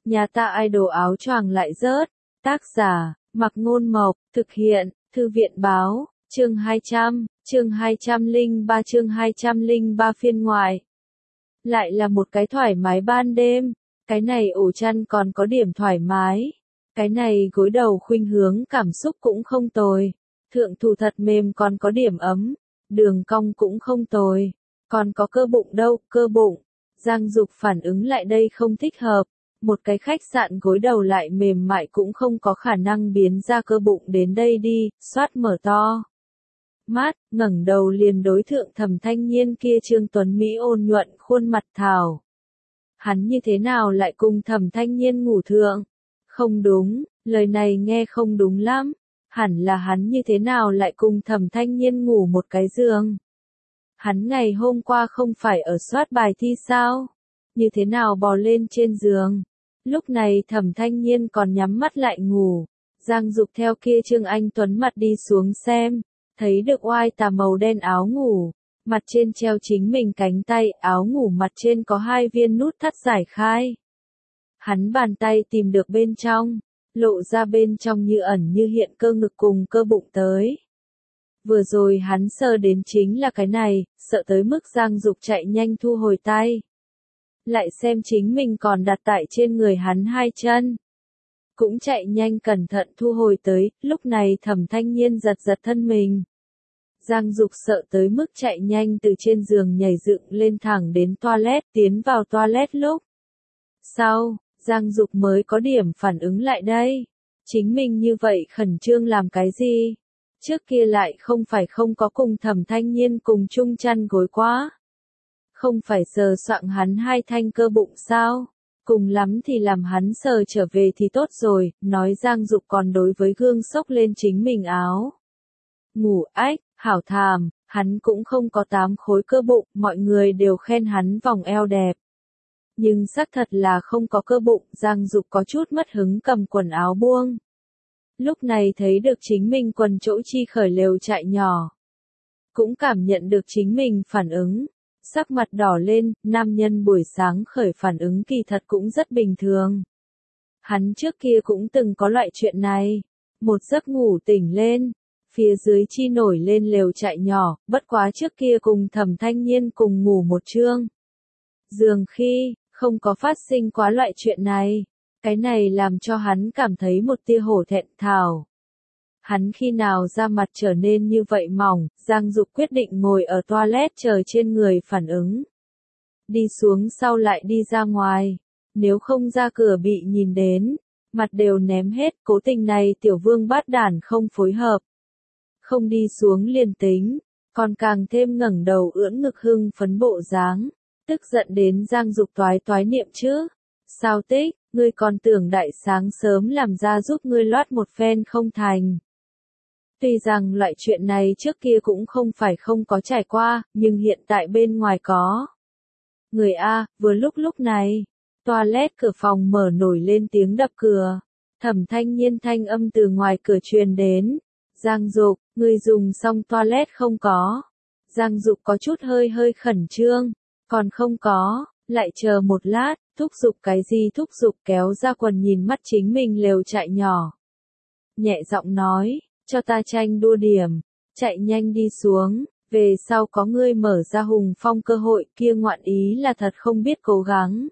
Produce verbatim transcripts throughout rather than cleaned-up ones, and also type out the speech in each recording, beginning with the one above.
Nhà ta idol áo choàng lại rớt. Tác giả, Mặc Ngôn Mộc, thực hiện, Thư viện Báo, chương hai trăm, chương hai trăm lẻ ba chương hai trăm lẻ ba phiên ngoại. Lại là một cái thoải mái ban đêm, cái này ổ chăn còn có điểm thoải mái. Cái này gối đầu khuynh hướng cảm xúc cũng không tồi. Thượng thủ thật mềm còn có điểm ấm. Đường cong cũng không tồi. Còn có cơ bụng đâu, cơ bụng. Giang Dục phản ứng lại đây không thích hợp. Một cái khách sạn gối đầu lại mềm mại cũng không có khả năng biến ra cơ bụng đến đây đi, xoát mở to. Mát, ngẩng đầu liền đối thượng Thẩm Thanh Nhiên kia Trương Tuấn Mỹ ôn nhuận khuôn mặt thảo. Hắn như thế nào lại cùng Thẩm Thanh Nhiên ngủ thượng? Không đúng, lời này nghe không đúng lắm. Hẳn là hắn như thế nào lại cùng Thẩm Thanh Nhiên ngủ một cái giường? Hắn ngày hôm qua không phải ở soát bài thi sao? Như thế nào bò lên trên giường? Lúc này Thẩm Thanh Nhiên còn nhắm mắt lại ngủ. Giang Dục theo kia Trương Anh Tuấn mặt đi xuống xem, thấy được oai tà màu đen áo ngủ, mặt trên treo chính mình cánh tay, áo ngủ mặt trên có hai viên nút thắt giải khai. Hắn bàn tay tìm được bên trong, lộ ra bên trong như ẩn như hiện cơ ngực cùng cơ bụng tới. Vừa rồi hắn sờ đến chính là cái này, sợ tới mức Giang Dục chạy nhanh thu hồi tay. Lại xem chính mình còn đặt tại trên người hắn hai chân. Cũng chạy nhanh cẩn thận thu hồi tới, lúc này Thẩm Thanh Nhiên giật giật thân mình. Giang Dục sợ tới mức chạy nhanh từ trên giường nhảy dựng lên thẳng đến toilet, tiến vào toilet lúc. Sau, Giang Dục mới có điểm phản ứng lại đây. Chính mình như vậy khẩn trương làm cái gì? Trước kia lại không phải không có cùng Thẩm Thanh Nhiên cùng chung chăn gối quá. Không phải sờ soạng hắn hai thanh cơ bụng sao? Cùng lắm thì làm hắn sờ trở về thì tốt rồi, nói Giang Dục còn đối với gương xốc lên chính mình áo. Ngủ ách, hảo thàm, hắn cũng không có tám khối cơ bụng, mọi người đều khen hắn vòng eo đẹp. Nhưng xác thật là không có cơ bụng, Giang Dục có chút mất hứng cầm quần áo buông. Lúc này thấy được chính mình quần chỗ chi khởi lều trại nhỏ. Cũng cảm nhận được chính mình phản ứng. Sắc mặt đỏ lên, nam nhân buổi sáng khởi phản ứng kỳ thật cũng rất bình thường. Hắn trước kia cũng từng có loại chuyện này. Một giấc ngủ tỉnh lên, phía dưới chi nổi lên lều trại nhỏ, bất quá trước kia cùng Thẩm Thanh Nhiên cùng ngủ một trương giường khi, không có phát sinh quá loại chuyện này. Cái này làm cho hắn cảm thấy một tia hổ thẹn thào. Hắn khi nào da mặt trở nên như vậy mỏng, Giang Dục quyết định ngồi ở toilet chờ trên người phản ứng. Đi xuống sau lại đi ra ngoài, nếu không ra cửa bị nhìn đến, mặt đều ném hết, cố tình này tiểu vương bát đản không phối hợp. Không đi xuống liền tính, còn càng thêm ngẩng đầu ưỡn ngực hưng phấn bộ dáng, tức giận đến Giang Dục toái toái niệm chứ. Sao tích, ngươi còn tưởng đại sáng sớm làm ra giúp ngươi loát một phen không thành. Tuy rằng loại chuyện này trước kia cũng không phải không có trải qua, nhưng hiện tại bên ngoài có. Người A, vừa lúc lúc này, toilet cửa phòng mở nổi lên tiếng đập cửa. Thẩm Thanh Nhiên thanh âm từ ngoài cửa truyền đến. Giang Dục, ngươi dùng xong toilet không có? Giang Dục có chút hơi hơi khẩn trương. Còn không có, lại chờ một lát, thúc giục cái gì thúc giục kéo ra quần nhìn mắt chính mình lều trại nhỏ. Nhẹ giọng nói. Cho ta tranh đua điểm, chạy nhanh đi xuống, về sau có ngươi mở ra hùng phong cơ hội kia ngoạn ý là thật không biết cố gắng.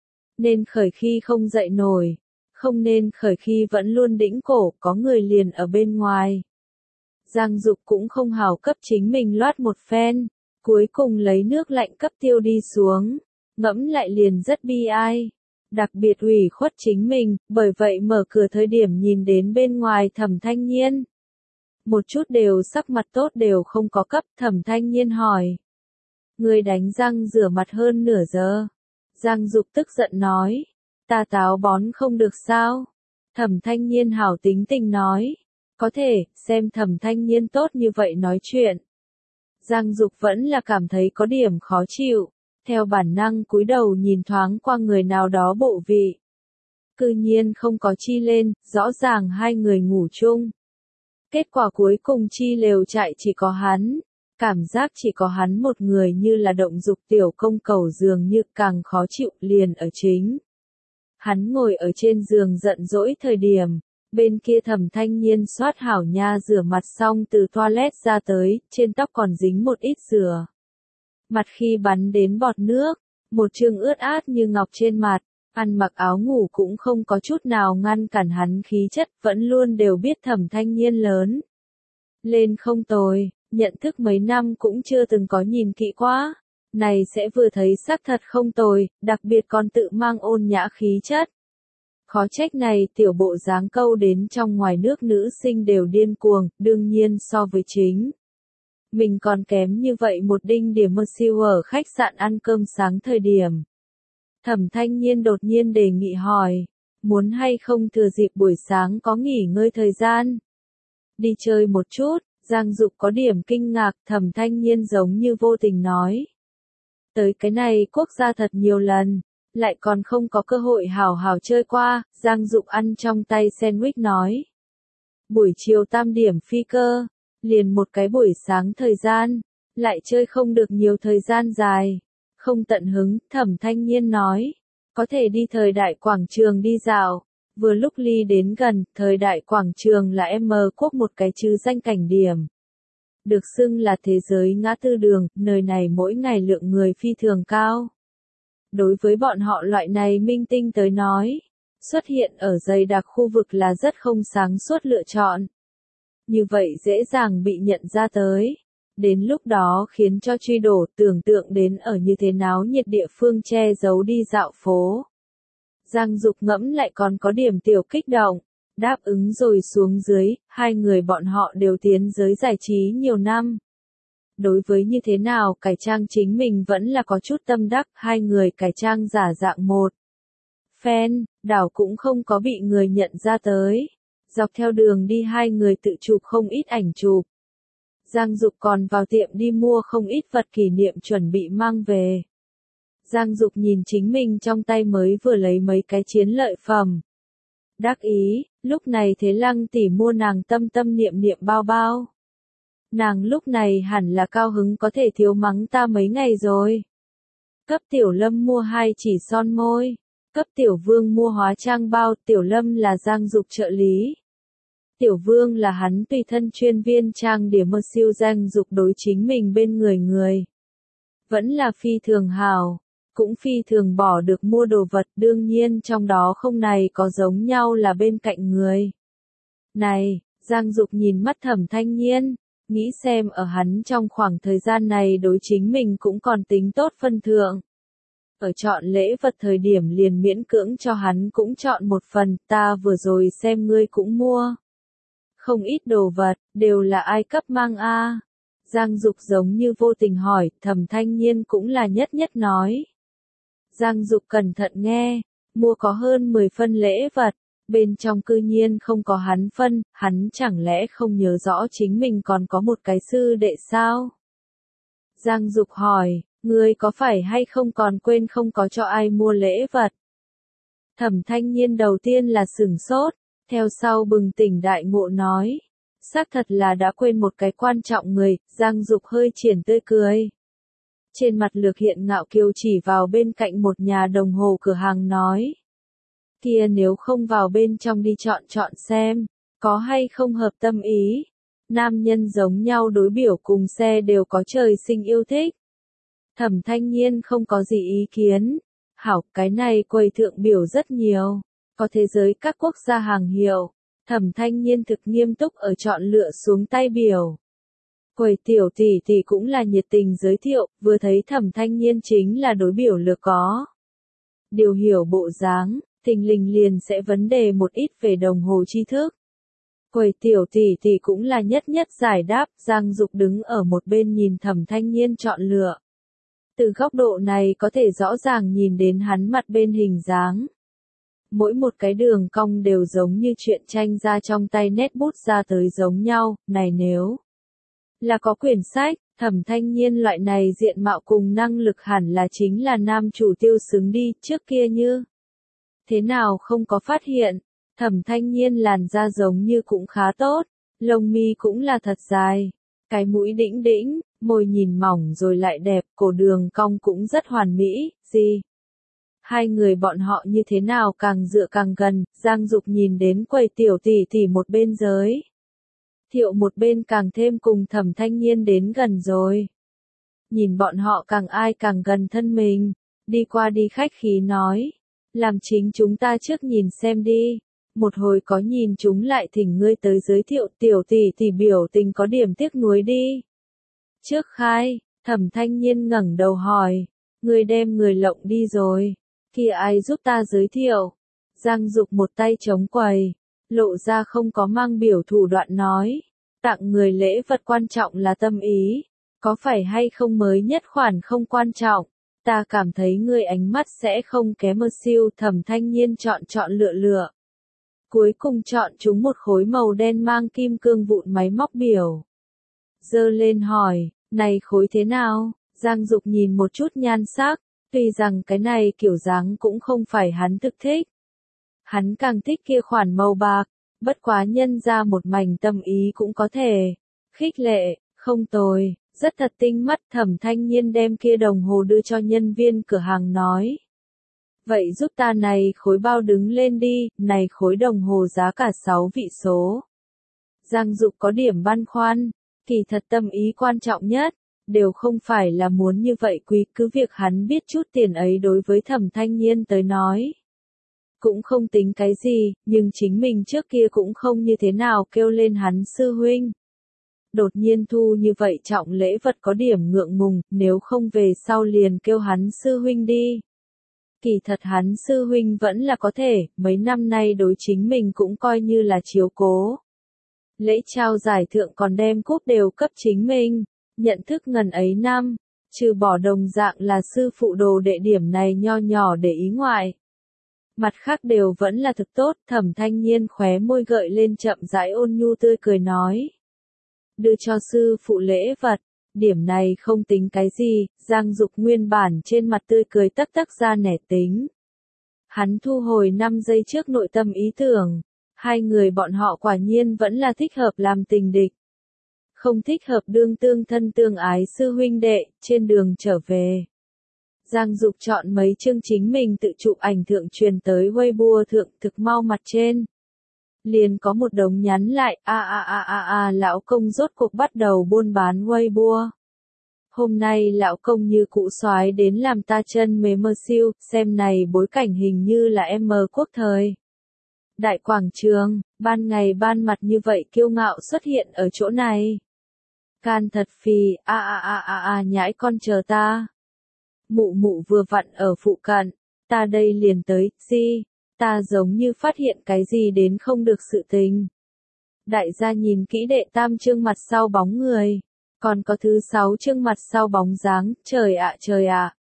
Nên khởi khi không dậy nổi, không nên khởi khi vẫn luôn đĩnh cổ, có người liền ở bên ngoài. Giang Dục cũng không hào cấp chính mình loát một phen, cuối cùng lấy nước lạnh cấp tiêu đi xuống, ngẫm lại liền rất bi ai. Đặc biệt ủy khuất chính mình, bởi vậy mở cửa thời điểm nhìn đến bên ngoài Thẩm Thanh Nhiên. Một chút đều sắc mặt tốt đều không có cấp, Thẩm Thanh Nhiên hỏi. Người đánh răng rửa mặt hơn nửa giờ. Giang Dục tức giận nói. Ta táo bón không được sao? Thẩm Thanh Nhiên hảo tính tình nói. Có thể, xem Thẩm Thanh Nhiên tốt như vậy nói chuyện. Giang Dục vẫn là cảm thấy có điểm khó chịu. Theo bản năng cúi đầu nhìn thoáng qua người nào đó bộ vị. Cư nhiên không có chi lên, rõ ràng hai người ngủ chung. Kết quả cuối cùng chi lều trại chỉ có hắn. Cảm giác chỉ có hắn một người như là động dục tiểu công cầu dường như càng khó chịu liền ở chính. Hắn ngồi ở trên giường giận dỗi thời điểm, bên kia Thẩm Thanh Nhiên xoát hảo nha rửa mặt xong từ toilet ra tới, trên tóc còn dính một ít rửa. Mặt khi bắn đến bọt nước, một trương ướt át như ngọc trên mặt, ăn mặc áo ngủ cũng không có chút nào ngăn cản hắn khí chất, vẫn luôn đều biết Thẩm Thanh Nhiên lớn lên không tồi, nhận thức mấy năm cũng chưa từng có nhìn kỹ quá. Này sẽ vừa thấy xác thật không tồi, đặc biệt còn tự mang ôn nhã khí chất. Khó trách này tiểu bộ dáng câu đến trong ngoài nước nữ sinh đều điên cuồng, đương nhiên so với chính. Mình còn kém như vậy một đinh điểm mơ siêu ở khách sạn ăn cơm sáng thời điểm. Thẩm Thanh Nhiên đột nhiên đề nghị hỏi, muốn hay không thừa dịp buổi sáng có nghỉ ngơi thời gian. Đi chơi một chút, Giang Dục có điểm kinh ngạc, Thẩm Thanh Nhiên giống như vô tình nói. Tới cái này quốc gia thật nhiều lần, lại còn không có cơ hội hào hào chơi qua, Giang Dục ăn trong tay sandwich nói. Buổi chiều tam điểm phi cơ, liền một cái buổi sáng thời gian, lại chơi không được nhiều thời gian dài. Không tận hứng, Thẩm Thanh Nhiên nói, có thể đi thời đại quảng trường đi dạo. Vừa lúc ly đến gần, thời đại quảng trường là M quốc một cái chứ danh cảnh điểm. Được xưng là thế giới ngã tư đường, nơi này mỗi ngày lượng người phi thường cao. Đối với bọn họ loại này minh tinh tới nói, xuất hiện ở dày đặc khu vực là rất không sáng suốt lựa chọn. Như vậy dễ dàng bị nhận ra tới. Đến lúc đó khiến cho truy đổ tưởng tượng đến ở như thế náo nhiệt địa phương che giấu đi dạo phố. Giang Dục ngẫm lại còn có điểm tiểu kích động, đáp ứng rồi xuống dưới, hai người bọn họ đều tiến giới giải trí nhiều năm. Đối với như thế nào cải trang chính mình vẫn là có chút tâm đắc, hai người cải trang giả dạng một. Fan, đảo cũng không có bị người nhận ra tới. Dọc theo đường đi hai người tự chụp không ít ảnh chụp. Giang Dục còn vào tiệm đi mua không ít vật kỷ niệm chuẩn bị mang về. Giang Dục nhìn chính mình trong tay mới vừa lấy mấy cái chiến lợi phẩm. Đắc ý, lúc này Thế Lăng tỷ mua nàng tâm tâm niệm niệm bao bao. Nàng lúc này hẳn là cao hứng có thể thiếu mắng ta mấy ngày rồi. Cấp Tiểu Lâm mua hai chỉ son môi. Cấp Tiểu Vương mua hóa trang bao, Tiểu Lâm là Giang Dục trợ lý. Tiểu Vương là hắn tùy thân chuyên viên trang điểm mơ siêu. Giang Dục đối chính mình bên người người. Vẫn là phi thường hào, cũng phi thường bỏ được mua đồ vật, đương nhiên trong đó không này có giống nhau là bên cạnh người. Này, Giang Dục nhìn mắt Thẩm Thanh Nhiên, nghĩ xem ở hắn trong khoảng thời gian này đối chính mình cũng còn tính tốt phân thượng. Ở chọn lễ vật thời điểm liền miễn cưỡng cho hắn cũng chọn một phần, ta vừa rồi xem ngươi cũng mua. Không ít đồ vật, đều là ai cấp mang a? Giang Dục giống như vô tình hỏi, Thẩm Thanh Nhiên cũng là nhất nhất nói. Giang Dục cẩn thận nghe, mua có hơn mười phân lễ vật, bên trong cư nhiên không có hắn phân, hắn chẳng lẽ không nhớ rõ chính mình còn có một cái sư đệ sao? Giang Dục hỏi, ngươi có phải hay không còn quên không có cho ai mua lễ vật? Thẩm Thanh Nhiên đầu tiên là sửng sốt, theo sau bừng tỉnh đại ngộ nói, xác thật là đã quên một cái quan trọng người. Giang Dục hơi triển tươi cười. Trên mặt lược hiện ngạo kiều chỉ vào bên cạnh một nhà đồng hồ cửa hàng nói. Kia nếu không vào bên trong đi chọn chọn xem, có hay không hợp tâm ý. Nam nhân giống nhau đối biểu cùng xe đều có trời sinh yêu thích. Thẩm Thanh Nhiên không có gì ý kiến. Hảo, cái này quầy thượng biểu rất nhiều. Có thế giới các quốc gia hàng hiệu. Thẩm Thanh Nhiên thực nghiêm túc ở chọn lựa xuống tay biểu. Quầy tiểu tỷ tỷ cũng là nhiệt tình giới thiệu, vừa thấy Thẩm Thanh Nhiên chính là đối biểu lược có. Điều hiểu bộ dáng, thình lình liền sẽ vấn đề một ít về đồng hồ tri thức. Quầy tiểu tỷ tỷ cũng là nhất nhất giải đáp, Giang Dục đứng ở một bên nhìn Thẩm Thanh Nhiên chọn lựa. Từ góc độ này có thể rõ ràng nhìn đến hắn mặt bên hình dáng. Mỗi một cái đường cong đều giống như truyện tranh ra trong tay nét bút ra tới giống nhau, này nếu là có quyển sách, Thẩm Thanh Nhiên loại này diện mạo cùng năng lực hẳn là chính là nam chủ tiêu xứng đi, trước kia như. Thế nào không có phát hiện, Thẩm Thanh Nhiên làn da giống như cũng khá tốt, lông mi cũng là thật dài, cái mũi đĩnh đĩnh, môi nhìn mỏng rồi lại đẹp, cổ đường cong cũng rất hoàn mỹ, gì? Hai người bọn họ như thế nào càng dựa càng gần, Giang Dục nhìn đến quầy tiểu tỷ tỷ một bên giới thiệu một bên càng thêm cùng Thẩm Thanh Nhiên đến gần rồi. Nhìn bọn họ càng ai càng gần thân mình, đi qua đi khách khí nói, làm chính chúng ta trước nhìn xem đi, một hồi có nhìn chúng lại thỉnh ngươi tới giới thiệu tiểu tỷ tỷ biểu tình có điểm tiếc nuối đi. Trước khai, Thẩm Thanh Nhiên ngẩng đầu hỏi, ngươi đem người lộng đi rồi, kia ai giúp ta giới thiệu? Giang Dục một tay chống quầy, lộ ra không có mang biểu thủ đoạn nói, tặng người lễ vật quan trọng là tâm ý, có phải hay không mới nhất khoản không quan trọng, ta cảm thấy ngươi ánh mắt sẽ không kém mơ siêu. Thẩm Thanh Nhiên chọn chọn lựa lựa, cuối cùng chọn chúng một khối màu đen mang kim cương vụn máy móc biểu. Dơ lên hỏi, này khối thế nào? Giang Dục nhìn một chút nhan sắc, tuy rằng cái này kiểu dáng cũng không phải hắn thực thích. Hắn càng thích kia khoản màu bạc, bất quá nhân ra một mảnh tâm ý cũng có thể. Khích lệ, không tồi, rất thật tinh mắt. Thẩm Thanh Nhiên đem kia đồng hồ đưa cho nhân viên cửa hàng nói. Vậy giúp ta này khối bao đứng lên đi, này khối đồng hồ giá cả sáu vị số. Giang Dục có điểm băn khoăn, kỳ thật tâm ý quan trọng nhất, đều không phải là muốn như vậy quý, cứ việc hắn biết chút tiền ấy đối với Thẩm Thanh Nhiên tới nói. Cũng không tính cái gì, nhưng chính mình trước kia cũng không như thế nào kêu lên hắn sư huynh. Đột nhiên thu như vậy trọng lễ vật có điểm ngượng ngùng, nếu không về sau liền kêu hắn sư huynh đi. Kỳ thật hắn sư huynh vẫn là có thể, mấy năm nay đối chính mình cũng coi như là chiếu cố. Lễ trao giải thưởng còn đem cúp đều cấp chính mình, nhận thức ngần ấy năm, trừ bỏ đồng dạng là sư phụ đồ đệ điểm này nho nhỏ để ý ngoại. Mặt khác đều vẫn là thực tốt. Thẩm Thanh Nhiên khóe môi gợi lên chậm rãi ôn nhu tươi cười nói. Đưa cho sư phụ lễ vật, điểm này không tính cái gì. Giang Dục nguyên bản trên mặt tươi cười tắc tắc ra nẻ tính. Hắn thu hồi năm giây trước nội tâm ý tưởng, hai người bọn họ quả nhiên vẫn là thích hợp làm tình địch. Không thích hợp đương tương thân tương ái sư huynh đệ. Trên đường trở về, Giang Dục chọn mấy chương chính mình tự chụp ảnh thượng truyền tới Weibo thượng, thực mau mặt trên. Liền có một đống nhắn lại, a a a a a lão công rốt cuộc bắt đầu buôn bán Weibo. Hôm nay lão công như cụ soái đến làm ta chân mê mơ siêu, xem này bối cảnh hình như là em mờ quốc thời. Đại quảng trường, ban ngày ban mặt như vậy kiêu ngạo xuất hiện ở chỗ này. Can thật phì, a a a a a nhãi con chờ ta. Mụ mụ vừa vặn ở phụ cận, ta đây liền tới, gì, ta giống như phát hiện cái gì đến không được sự tình. Đại gia nhìn kỹ đệ tam chương mặt sau bóng người, còn có thứ sáu chương mặt sau bóng dáng, trời ạ trời ạ.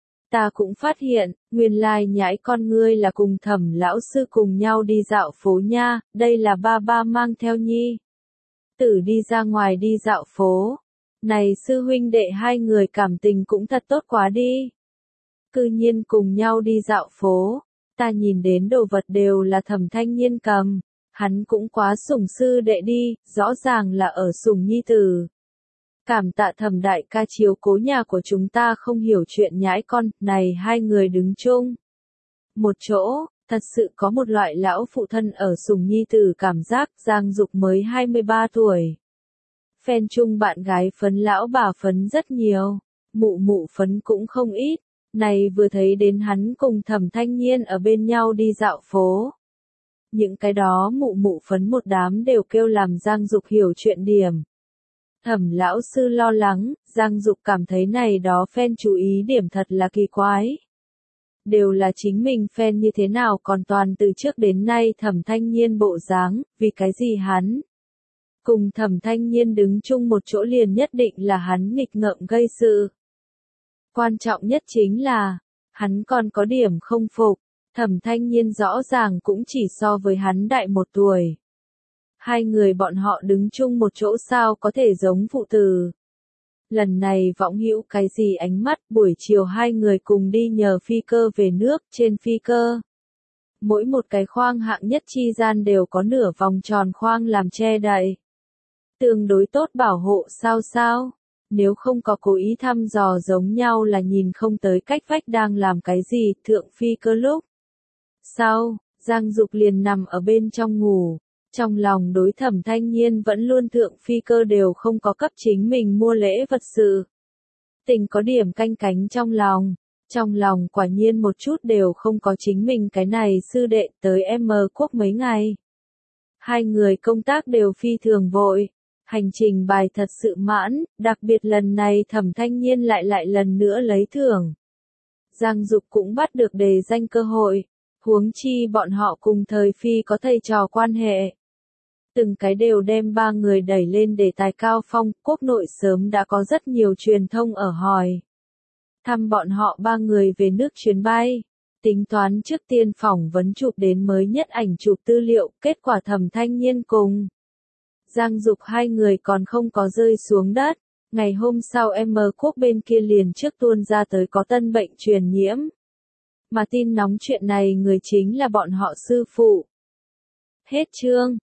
Ta cũng phát hiện, nguyên lai nhãi con ngươi là cùng Thẩm lão sư cùng nhau đi dạo phố nha, đây là ba ba mang theo nhi. Tử đi ra ngoài đi dạo phố. Này sư huynh đệ hai người cảm tình cũng thật tốt quá đi. Cư nhiên cùng nhau đi dạo phố, ta nhìn đến đồ vật đều là Thẩm Thanh Nhiên cầm, hắn cũng quá sủng sư đệ đi, rõ ràng là ở sủng nhi tử. Cảm tạ Thẩm đại ca chiếu cố nhà của chúng ta không hiểu chuyện nhãi con, này hai người đứng chung một chỗ, thật sự có một loại lão phụ thân ở sủng nhi tử cảm giác. Giang Dục mới hai mươi ba tuổi. Fan chung bạn gái phấn lão bà phấn rất nhiều, mụ mụ phấn cũng không ít, này vừa thấy đến hắn cùng Thẩm Thanh Nhiên ở bên nhau đi dạo phố. Những cái đó mụ mụ phấn một đám đều kêu làm Giang Dục hiểu chuyện điểm. Thẩm lão sư lo lắng, Giang Dục cảm thấy này đó fan chú ý điểm thật là kỳ quái. Đều là chính mình fan như thế nào còn toàn từ trước đến nay Thẩm Thanh Nhiên bộ dáng, vì cái gì hắn cùng Thẩm Thanh Nhiên đứng chung một chỗ liền nhất định là hắn nghịch ngợm gây sự. Quan trọng nhất chính là, hắn còn có điểm không phục, Thẩm Thanh Nhiên rõ ràng cũng chỉ so với hắn đại một tuổi. Hai người bọn họ đứng chung một chỗ sao có thể giống phụ tử. Lần này võng hữu cái gì ánh mắt, buổi chiều hai người cùng đi nhờ phi cơ về nước. Trên phi cơ, mỗi một cái khoang hạng nhất chi gian đều có nửa vòng tròn khoang làm che đậy, tương đối tốt bảo hộ sao sao. Nếu không có cố ý thăm dò giống nhau là nhìn không tới cách vách đang làm cái gì, Thượng Phi Cơ lúc sau, Giang Dục liền nằm ở bên trong ngủ, trong lòng đối Thẩm Thanh Nhiên vẫn luôn Thượng Phi Cơ đều không có cấp chính mình mua lễ vật sự. Tình có điểm canh cánh trong lòng, trong lòng quả nhiên một chút đều không có chính mình cái này sư đệ tới M quốc mấy ngày. Hai người công tác đều phi thường vội, hành trình bài thật sự mãn, đặc biệt lần này Thẩm Thanh Nhiên lại lại lần nữa lấy thưởng. Giang Dục cũng bắt được đề danh cơ hội, huống chi bọn họ cùng thời phi có thầy trò quan hệ. Từng cái đều đem ba người đẩy lên đề tài cao phong, quốc nội sớm đã có rất nhiều truyền thông ở hỏi. Thăm bọn họ ba người về nước chuyến bay, tính toán trước tiên phỏng vấn chụp đến mới nhất ảnh chụp tư liệu, kết quả Thẩm Thanh Nhiên cùng Giang Dục hai người còn không có rơi xuống đất. Ngày hôm sau M quốc bên kia liền trước tuôn ra tới có tân bệnh truyền nhiễm. Mà tin nóng chuyện này người chính là bọn họ sư phụ. Hết chương.